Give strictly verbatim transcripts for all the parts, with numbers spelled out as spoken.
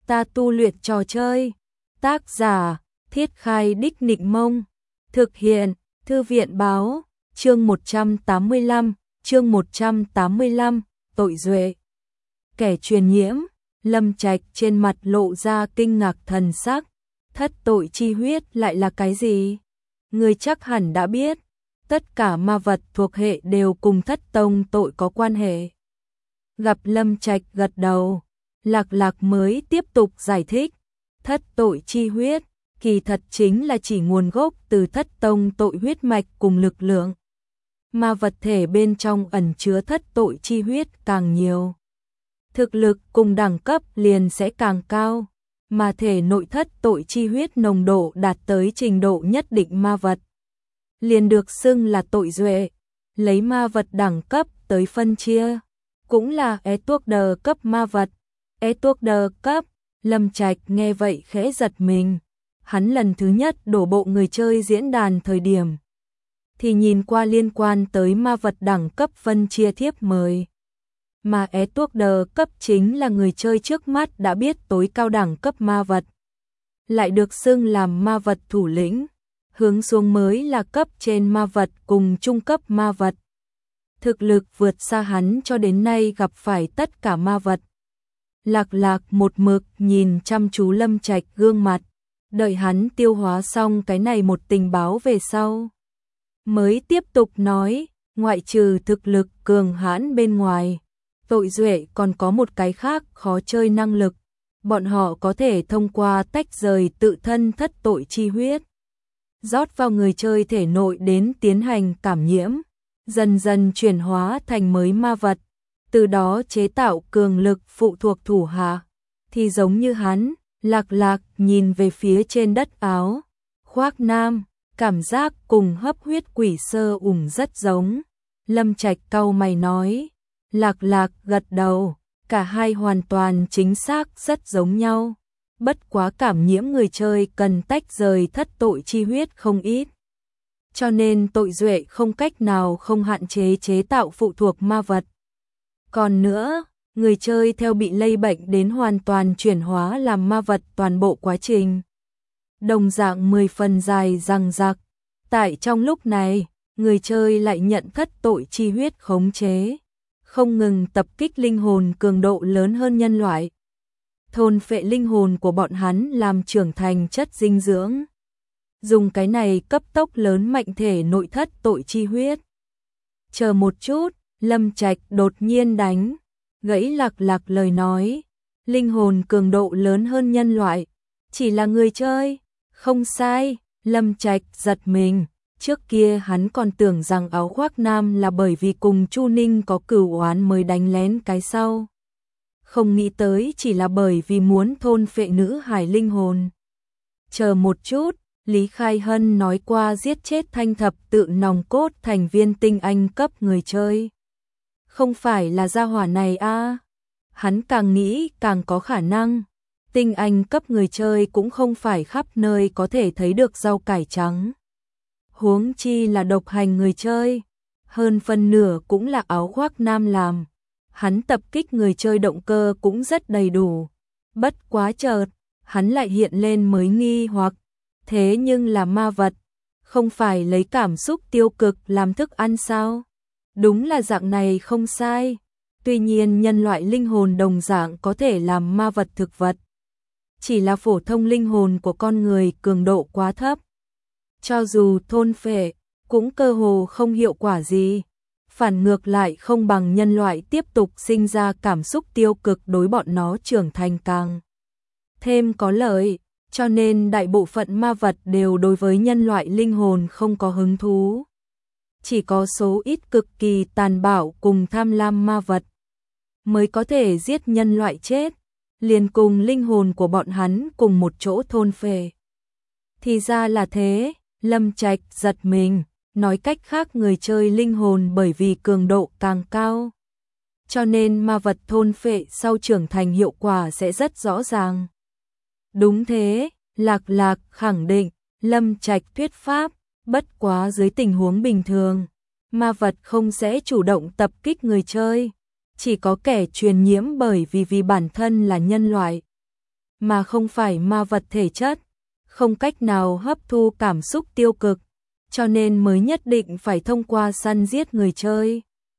Ta tu luyện trò chơi. Tác giả: Thiết Khai Đích Nịnh Mông. Thực hiện: Thư viện báo. Chương một trăm tám mươi lăm, chương một trăm tám mươi lăm, tội duệ. Kẻ truyền nhiễm. Lâm Trạch trên mặt lộ ra kinh ngạc thần sắc. Thất tội chi huyết lại là cái gì? Người chắc hẳn đã biết, tất cả ma vật thuộc hệ đều cùng thất tông tội có quan hệ. Gặp Lâm Trạch gật đầu, Lạc Lạc mới tiếp tục giải thích. Thất tội chi huyết, kỳ thật chính là chỉ nguồn gốc từ thất tông tội huyết mạch cùng lực lượng. Ma vật thể bên trong ẩn chứa thất tội chi huyết càng nhiều, thực lực cùng đẳng cấp liền sẽ càng cao, mà thể nội thất tội chi huyết nồng độ đạt tới trình độ nhất định ma vật liền được xưng là tội duệ. Lấy ma vật đẳng cấp tới phân chia, cũng là é tuốc đờ cấp ma vật. É tuốc đờ cấp. Lâm Trạch nghe vậy khẽ giật mình. Hắn lần thứ nhất đổ bộ người chơi diễn đàn thời điểm thì nhìn qua liên quan tới ma vật đẳng cấp phân chia thiếp mời, mà é tuốc đờ cấp chính là người chơi trước mắt đã biết tối cao đẳng cấp ma vật, lại được xưng làm ma vật thủ lĩnh. Hướng xuống mới là cấp trên ma vật cùng trung cấp ma vật. Thực lực vượt xa hắn cho đến nay gặp phải tất cả ma vật. Lạc Lạc một mực nhìn chăm chú Lâm Trạch gương mặt, đợi hắn tiêu hóa xong cái này một tình báo về sau, mới tiếp tục nói, ngoại trừ thực lực cường hãn bên ngoài, tội duệ còn có một cái khác khó chơi năng lực. Bọn họ có thể thông qua tách rời tự thân thất tội chi huyết, rót vào người chơi thể nội đến tiến hành cảm nhiễm, dần dần chuyển hóa thành mới ma vật, từ đó chế tạo cường lực phụ thuộc thủ hạ. Thì giống như hắn. Lạc Lạc nhìn về phía trên đất áo khoác nam, cảm giác cùng hấp huyết quỷ sơ ủng rất giống. Lâm Trạch cau mày nói. Lạc Lạc gật đầu, cả hai hoàn toàn chính xác rất giống nhau. Bất quá cảm nhiễm người chơi cần tách rời thất tội chi huyết không ít, cho nên tội duệ không cách nào không hạn chế chế tạo phụ thuộc ma vật. Còn nữa, người chơi theo bị lây bệnh đến hoàn toàn chuyển hóa làm ma vật toàn bộ quá trình đồng dạng mười phần dài dằng dặc. Tại trong lúc này, người chơi lại nhận thất tội chi huyết khống chế, không ngừng tập kích linh hồn cường độ lớn hơn nhân loại, thôn phệ linh hồn của bọn hắn làm trưởng thành chất dinh dưỡng, dùng cái này cấp tốc lớn mạnh thể nội thất tội chi huyết. Chờ một chút, Lâm Trạch đột nhiên đánh gãy Lạc Lạc lời nói. Linh hồn cường độ lớn hơn nhân loại, chỉ là người chơi. Không sai. Lâm Trạch giật mình. Trước kia hắn còn tưởng rằng áo khoác nam là bởi vì cùng Chu Ninh có cửu oán mới đánh lén cái sau, không nghĩ tới chỉ là bởi vì muốn thôn phệ nữ hải linh hồn. Chờ một chút, Lý Khai Hân nói qua giết chết thanh thập tự nòng cốt thành viên tinh anh cấp người chơi. Không phải là gia hỏa này a? À? Hắn càng nghĩ càng có khả năng. Tinh anh cấp người chơi cũng không phải khắp nơi có thể thấy được rau cải trắng. Huống chi là độc hành người chơi, hơn phân nửa cũng là áo khoác nam làm. Hắn tập kích người chơi động cơ cũng rất đầy đủ. Bất quá chợt, hắn lại hiện lên mới nghi hoặc, thế nhưng là ma vật, không phải lấy cảm xúc tiêu cực làm thức ăn sao? Đúng là dạng này không sai. Tuy nhiên nhân loại linh hồn đồng dạng có thể làm ma vật thực vật, chỉ là phổ thông linh hồn của con người cường độ quá thấp, cho dù thôn phệ cũng cơ hồ không hiệu quả gì, phản ngược lại không bằng nhân loại tiếp tục sinh ra cảm xúc tiêu cực đối bọn nó trưởng thành càng thêm có lợi, cho nên đại bộ phận ma vật đều đối với nhân loại linh hồn không có hứng thú. Chỉ có số ít cực kỳ tàn bạo cùng tham lam ma vật mới có thể giết nhân loại chết, liền cùng linh hồn của bọn hắn cùng một chỗ thôn phệ. Thì ra là thế. Lâm Trạch giật mình, nói cách khác người chơi linh hồn bởi vì cường độ càng cao, cho nên ma vật thôn phệ sau trưởng thành hiệu quả sẽ rất rõ ràng. Đúng thế, Lạc Lạc khẳng định. Lâm Trạch thuyết pháp, bất quá dưới tình huống bình thường, ma vật không sẽ chủ động tập kích người chơi, chỉ có kẻ truyền nhiễm bởi vì vì bản thân là nhân loại, mà không phải ma vật thể chất, không cách nào hấp thu cảm xúc tiêu cực, cho nên mới nhất định phải thông qua săn giết người chơi.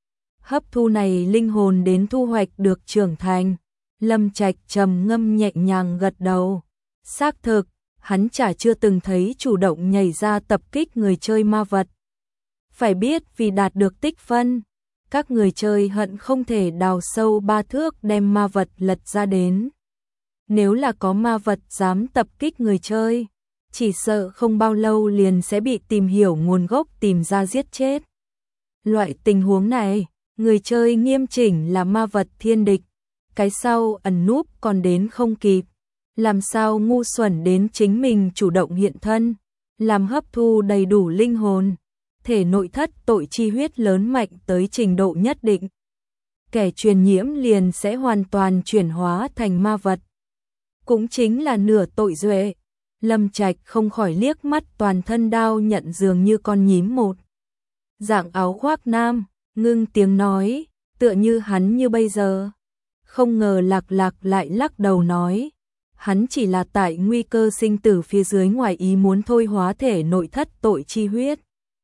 Hấp thu này linh hồn đến thu hoạch được trưởng thành. Lâm Trạch trầm ngâm nhẹ nhàng gật đầu. Xác thực, hắn chả chưa từng thấy chủ động nhảy ra tập kích người chơi ma vật. Phải biết vì đạt được tích phân, các người chơi hận không thể đào sâu ba thước đem ma vật lật ra đến. Nếu là có ma vật dám tập kích người chơi, chỉ sợ không bao lâu liền sẽ bị tìm hiểu nguồn gốc tìm ra giết chết. Loại tình huống này, người chơi nghiêm chỉnh là ma vật thiên địch, cái sau ẩn núp còn đến không kịp. Làm sao ngu xuẩn đến chính mình chủ động hiện thân, làm hấp thu đầy đủ linh hồn, thể nội thất tội chi huyết lớn mạnh tới trình độ nhất định. Kẻ truyền nhiễm liền sẽ hoàn toàn chuyển hóa thành ma vật. Cũng chính là nửa tội duệ. Lâm Trạch không khỏi liếc mắt toàn thân đao nhận dường như con nhím một. Dạng áo khoác nam, ngưng tiếng nói, tựa như hắn như bây giờ. Không ngờ Lạc Lạc lại lắc đầu nói, hắn chỉ là tại nguy cơ sinh tử phía dưới ngoài ý muốn thôi hóa thể nội thất tội chi huyết.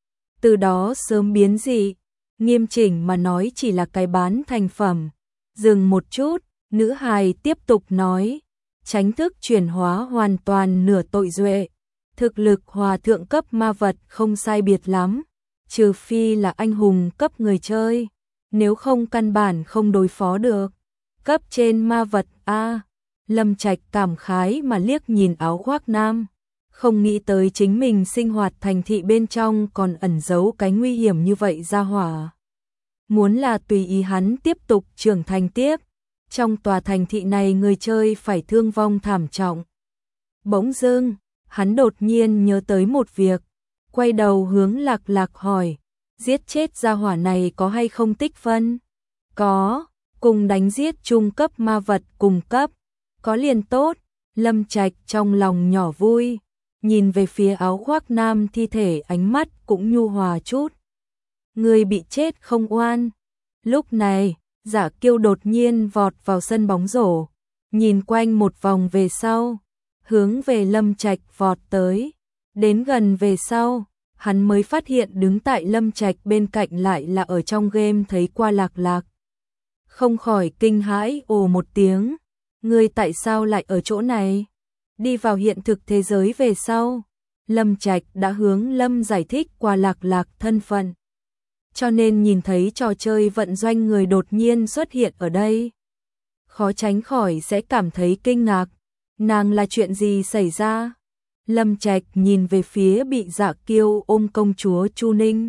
Từ đó sớm biến dị, nghiêm chỉnh mà nói chỉ là cái bán thành phẩm. Dừng một chút, nữ hài tiếp tục nói, tránh thức chuyển hóa hoàn toàn nửa tội duệ, thực lực hòa thượng cấp ma vật không sai biệt lắm, trừ phi là anh hùng cấp người chơi, nếu không căn bản không đối phó được. Cấp trên ma vật a. Lâm Trạch cảm khái mà liếc nhìn áo khoác nam, không nghĩ tới chính mình sinh hoạt thành thị bên trong còn ẩn giấu cái nguy hiểm như vậy ra hỏa. Muốn là tùy ý hắn tiếp tục trưởng thành tiếp, trong tòa thành thị này người chơi phải thương vong thảm trọng. Bỗng dưng, hắn đột nhiên nhớ tới một việc, quay đầu hướng Lạc Lạc hỏi, giết chết ra hỏa này có hay không tích phân? Có, cùng đánh giết trung cấp ma vật cùng cấp, có liền tốt. Lâm Trạch trong lòng nhỏ vui, nhìn về phía áo khoác nam thi thể ánh mắt cũng nhu hòa chút. Người bị chết không oan. Lúc này, Giả Kiêu đột nhiên vọt vào sân bóng rổ, nhìn quanh một vòng về sau, hướng về Lâm Trạch vọt tới. Đến gần về sau, hắn mới phát hiện đứng tại Lâm Trạch bên cạnh lại là ở trong game thấy qua Lạc Lạc. Không khỏi kinh hãi ồ một tiếng, ngươi tại sao lại ở chỗ này? Đi vào hiện thực thế giới về sau, Lâm Trạch đã hướng Lâm giải thích qua Lạc Lạc thân phận. Cho nên nhìn thấy trò chơi vận doanh người đột nhiên xuất hiện ở đây, khó tránh khỏi sẽ cảm thấy kinh ngạc. Nàng là chuyện gì xảy ra? Lâm Trạch nhìn về phía bị Dạ Kiêu ôm công chúa Chu Ninh.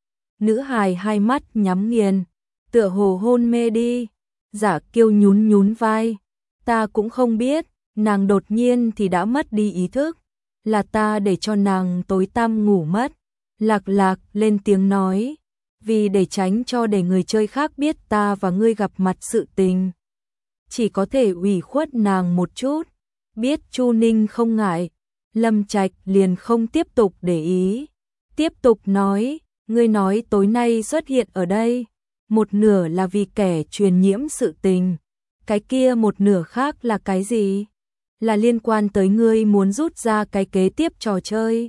Nữ hài hai mắt nhắm nghiền, tựa hồ hôn mê đi. Dạ Kiêu nhún nhún vai, ta cũng không biết, nàng đột nhiên thì đã mất đi ý thức, là ta để cho nàng tối tăm ngủ mất. Lạc Lạc lên tiếng nói, vì để tránh cho để người chơi khác biết ta và ngươi gặp mặt sự tình, chỉ có thể ủy khuất nàng một chút. Biết Chu Ninh không ngại, Lâm Trạch liền không tiếp tục để ý, tiếp tục nói, ngươi nói tối nay xuất hiện ở đây, một nửa là vì kẻ truyền nhiễm sự tình, cái kia một nửa khác là cái gì? Là liên quan tới ngươi muốn rút ra cái kế tiếp trò chơi.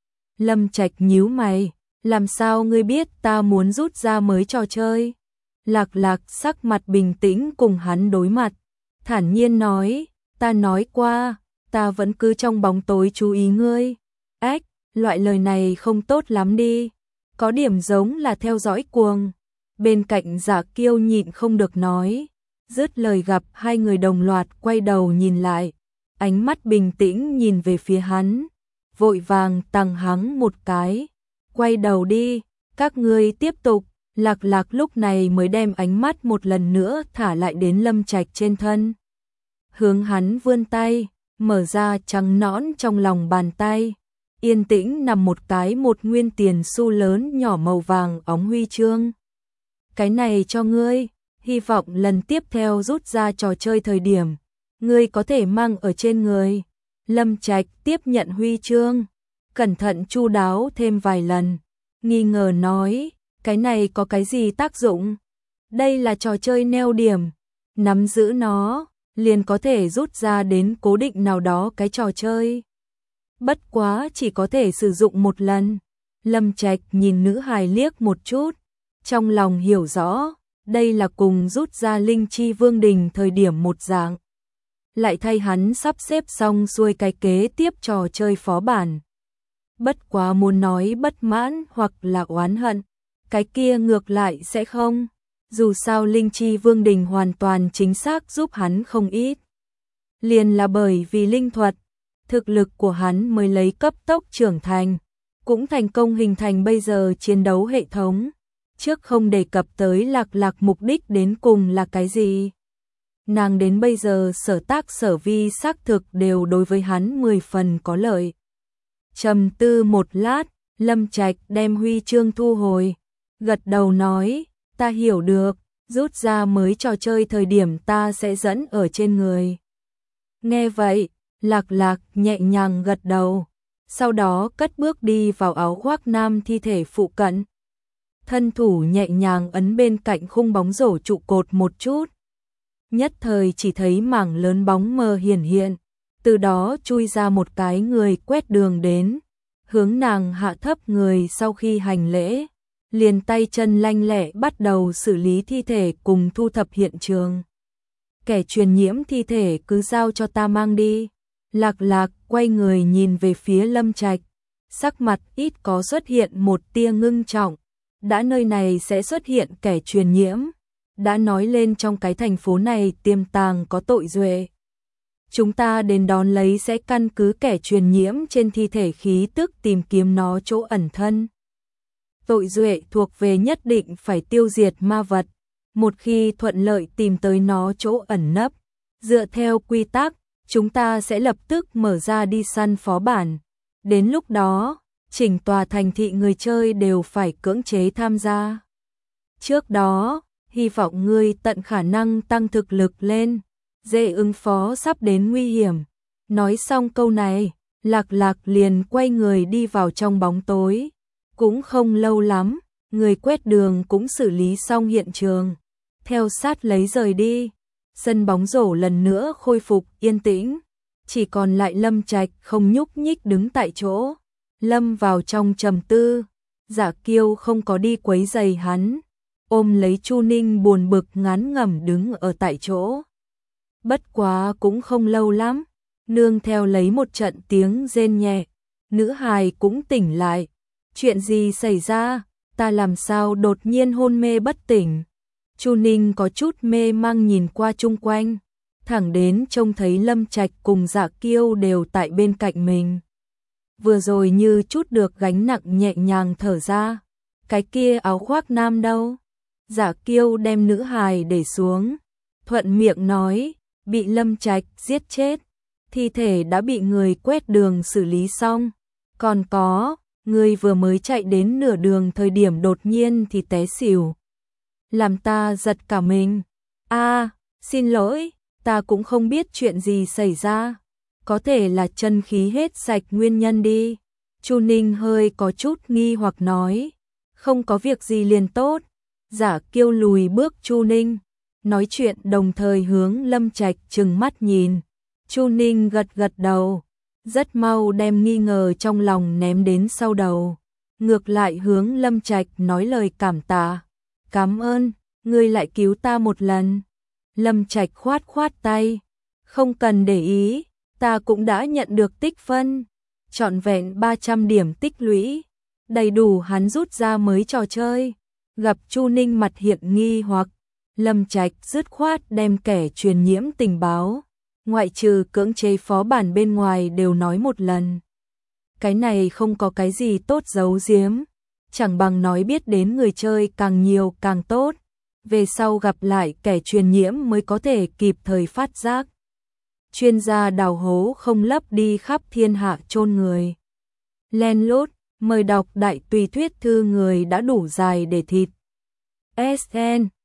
Lâm Trạch nhíu mày, làm sao ngươi biết ta muốn rút ra mới trò chơi? Lạc Lạc sắc mặt bình tĩnh cùng hắn đối mặt, thản nhiên nói, ta nói qua, ta vẫn cứ trong bóng tối chú ý ngươi. Ách, loại lời này không tốt lắm đi, có điểm giống là theo dõi cuồng. Bên cạnh Dạ Kiêu nhịn không được nói, dứt lời gặp hai người đồng loạt quay đầu nhìn lại, ánh mắt bình tĩnh nhìn về phía hắn, vội vàng tằng hắng một cái, quay đầu đi, các ngươi tiếp tục. Lạc Lạc lúc này mới đem ánh mắt một lần nữa thả lại đến Lâm Trạch trên thân, hướng hắn vươn tay, mở ra trắng nõn trong lòng bàn tay, yên tĩnh nằm một cái một nguyên tiền xu lớn nhỏ màu vàng óng huy chương. Cái này cho ngươi, hy vọng lần tiếp theo rút ra trò chơi thời điểm, ngươi có thể mang ở trên người. Lâm Trạch tiếp nhận huy chương, cẩn thận chu đáo thêm vài lần, nghi ngờ nói, cái này có cái gì tác dụng? Đây là trò chơi neo điểm, nắm giữ nó, liền có thể rút ra đến cố định nào đó cái trò chơi. Bất quá chỉ có thể sử dụng một lần. Lâm Trạch nhìn nữ hài liếc một chút, trong lòng hiểu rõ, đây là cùng rút ra linh chi vương đình thời điểm một dạng. Lại thay hắn sắp xếp xong xuôi cái kế tiếp trò chơi phó bản. Bất quá muốn nói bất mãn hoặc là oán hận, cái kia ngược lại sẽ không. Dù sao linh chi vương đình hoàn toàn chính xác giúp hắn không ít. Liền là bởi vì linh thuật, thực lực của hắn mới lấy cấp tốc trưởng thành, cũng thành công hình thành bây giờ chiến đấu hệ thống. Trước không đề cập tới Lạc Lạc mục đích đến cùng là cái gì. Nàng đến bây giờ sở tác sở vi xác thực đều đối với hắn mười phần có lợi. Trầm tư một lát, Lâm Trạch đem huy chương thu hồi, gật đầu nói, ta hiểu được, rút ra mới trò chơi thời điểm ta sẽ dẫn ở trên người. Nghe vậy, Lạc Lạc nhẹ nhàng gật đầu, sau đó cất bước đi vào áo khoác nam thi thể phụ cận. Thân thủ nhẹ nhàng ấn bên cạnh khung bóng rổ trụ cột một chút. Nhất thời chỉ thấy mảng lớn bóng mờ hiển hiện, từ đó chui ra một cái người quét đường đến, hướng nàng hạ thấp người sau khi hành lễ, liền tay chân lanh lẹ bắt đầu xử lý thi thể cùng thu thập hiện trường. Kẻ truyền nhiễm thi thể cứ giao cho ta mang đi. Lạc Lạc quay người nhìn về phía Lâm Trạch, sắc mặt ít có xuất hiện một tia ngưng trọng. Đã nơi này sẽ xuất hiện kẻ truyền nhiễm, đã nói lên trong cái thành phố này tiềm tàng có tội duệ. Chúng ta đến đón lấy sẽ căn cứ kẻ truyền nhiễm trên thi thể khí tức tìm kiếm nó chỗ ẩn thân. Tội duệ thuộc về nhất định phải tiêu diệt ma vật, một khi thuận lợi tìm tới nó chỗ ẩn nấp, dựa theo quy tắc, chúng ta sẽ lập tức mở ra đi săn phó bản. Đến lúc đó, chỉnh tòa thành thị người chơi đều phải cưỡng chế tham gia. Trước đó, hy vọng ngươi tận khả năng tăng thực lực lên, dễ ứng phó sắp đến nguy hiểm. Nói xong câu này, Lạc Lạc liền quay người đi vào trong bóng tối. Cũng không lâu lắm, người quét đường cũng xử lý xong hiện trường, theo sát lấy rời đi. Sân bóng rổ lần nữa khôi phục yên tĩnh, chỉ còn lại Lâm Trạch không nhúc nhích đứng tại chỗ. Lâm vào trong trầm tư, Dạ Kiêu không có đi quấy giày hắn, ôm lấy Chu Ninh buồn bực ngán ngẩm đứng ở tại chỗ. Bất quá cũng không lâu lắm, nương theo lấy một trận tiếng rên nhẹ, nữ hài cũng tỉnh lại. Chuyện gì xảy ra, ta làm sao đột nhiên hôn mê bất tỉnh. Chu Ninh có chút mê mang nhìn qua chung quanh, thẳng đến trông thấy Lâm Trạch cùng Dạ Kiêu đều tại bên cạnh mình. Vừa rồi như chút được gánh nặng nhẹ nhàng thở ra. Cái kia áo khoác nam đâu? Dạ Kiêu đem nữ hài để xuống, thuận miệng nói, bị Lâm Trạch giết chết. Thi thể đã bị người quét đường xử lý xong. Còn có, người vừa mới chạy đến nửa đường thời điểm đột nhiên thì té xỉu. Làm ta giật cả mình. A, xin lỗi, ta cũng không biết chuyện gì xảy ra. Có thể là chân khí hết sạch nguyên nhân đi. Chu Ninh hơi có chút nghi hoặc nói, không có việc gì liền tốt. Giả Kiêu lùi bước Chu Ninh, nói chuyện đồng thời hướng Lâm Trạch trừng mắt nhìn. Chu Ninh gật gật đầu, rất mau đem nghi ngờ trong lòng ném đến sau đầu. Ngược lại hướng Lâm Trạch nói lời cảm tạ. Cảm ơn, ngươi lại cứu ta một lần. Lâm Trạch khoát khoát tay, không cần để ý, ta cũng đã nhận được tích phân, trọn vẹn ba trăm điểm tích lũy, đầy đủ hắn rút ra mới trò chơi. Gặp Chu Ninh mặt hiện nghi hoặc, Lâm Trạch dứt khoát đem kẻ truyền nhiễm tình báo, ngoại trừ cưỡng chế phó bản bên ngoài đều nói một lần. Cái này không có cái gì tốt giấu giếm, chẳng bằng nói biết đến người chơi càng nhiều càng tốt, về sau gặp lại kẻ truyền nhiễm mới có thể kịp thời phát giác. Chuyên gia đào hố không lấp đi khắp thiên hạ chôn người. Len lút, mời đọc đại tùy thuyết thư người đã đủ dài để thịt. ét en